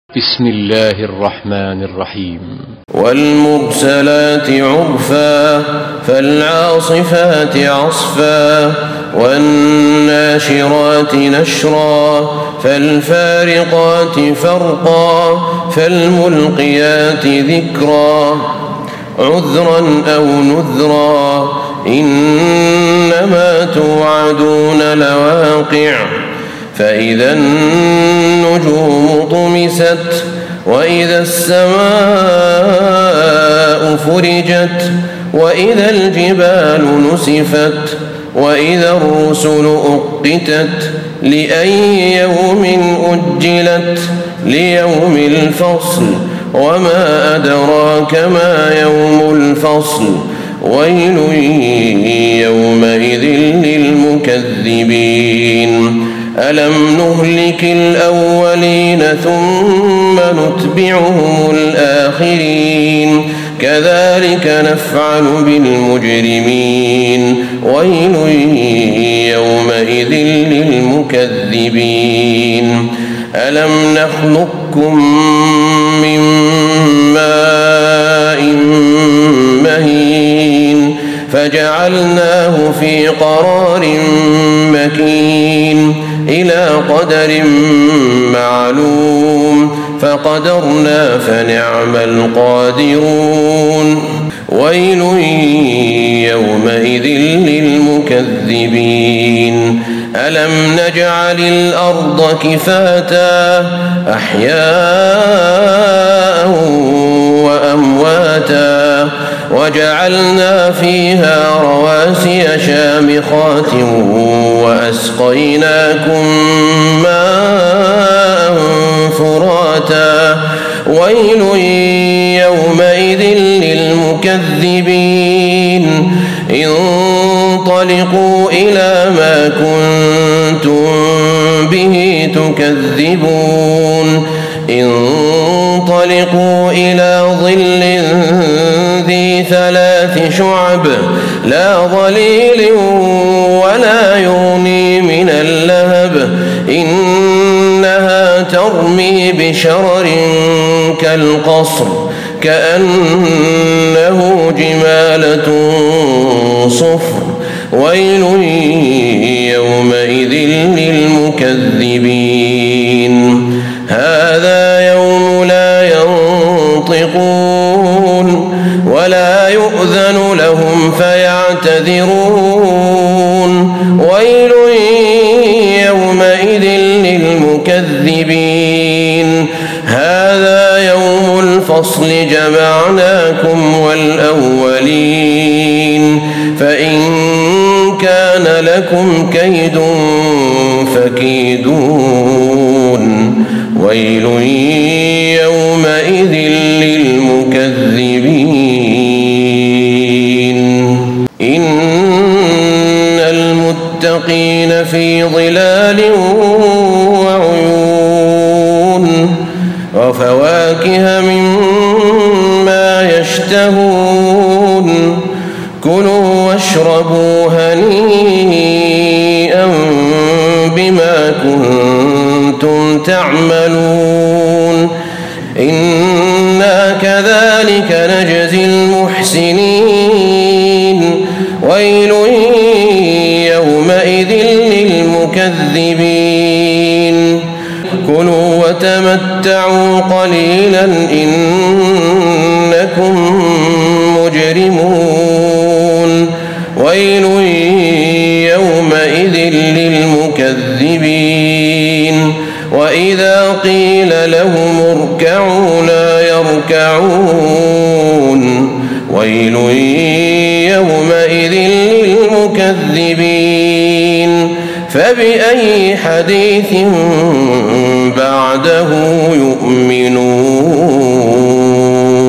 بسم الله الرحمن الرحيم. والمرسلات عرفا فالعاصفات عصفا والناشرات نشرا فالفارقات فرقا فالملقيات ذكرا عذرا أو نذرا إنما توعدون لواقع فإذا النجوم طمست وإذا السماء فرجت وإذا الجبال نسفت وإذا الرسل أقتت لأي يوم أجلت ليوم الفصل وما أدراك ما يوم الفصل ويل يومئذ للمكذبين ألم نهلك الأولين ثم نتبعهم الآخرين كذلك نفعل بالمجرمين ويل يومئذ للمكذبين ألم نخلقكم من ماء مهين فجعلناه في قرار مكين إلى قدر معلوم فقدرنا فنعم القادرون ويل يومئذ للمكذبين ألم نجعل الأرض كفاتا أحياء وأمواتا وجعلنا فيها رواسي شامخات وأسقيناكم ماء فراتا ويل يومئذ للمكذبين انطلقوا إلى ما كنتم به تكذبون انطلقوا إلى ظل ذي 3 شعب لا ظليل ولا يغني من اللهب إنها ترمي بشرر كالقصر كأنه جمالة صفر ويل يومئذ للمكذبين هذا يوم لا ينطقون ولا يؤذن لهم فيعتذرون ويل يومئذ للمكذبين هذا يوم الفصل جمعناكم والأولين فإن كان لكم كيد فكيدون ويل يومئذ للمكذبين إن المتقين في ظلال وعيون وفواكه مما يشتهون كلوا واشربوا هنيئا بما كنتم تعملون إنا كذلك نجزي المحسنين ويل يومئذ للمكذبين كلوا وتمتعوا قليلا إنكم مجرمون ويل يومئذ للمكذبين وإذا قيل لهم اركعوا لا يركعون ويل يومئذ للمكذبين فبأي حديث بعده يؤمنون.